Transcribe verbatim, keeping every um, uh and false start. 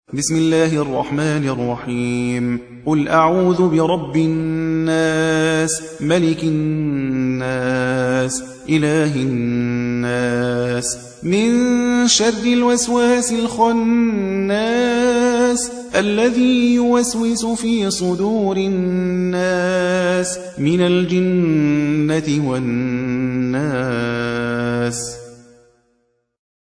بسم الله الرحمن الرحيم قل أعوذ برب الناس ملك الناس إله الناس من شر الوسواس الخناس الذي يوسوس في صدور الناس من الجنة والناس